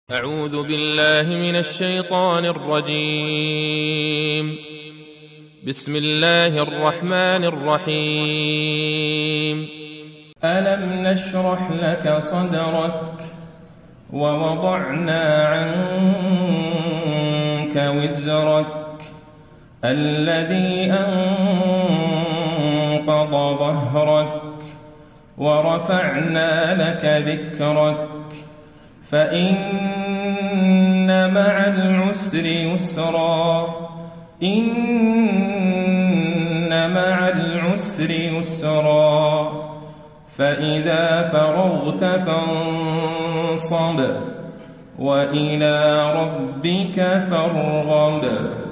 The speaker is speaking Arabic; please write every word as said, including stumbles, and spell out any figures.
أعوذ بالله من الشيطان الرجيم. بسم الله الرحمن الرحيم. ألم نشرح لك صدرك ووضعنا عنك وزرك الذي أنقض ظهرك ورفعنا لك ذكرك فإن مع العسر يسرا إن مع العسر يسرا فإذا فرغت فانصب وإلى ربك فارغب.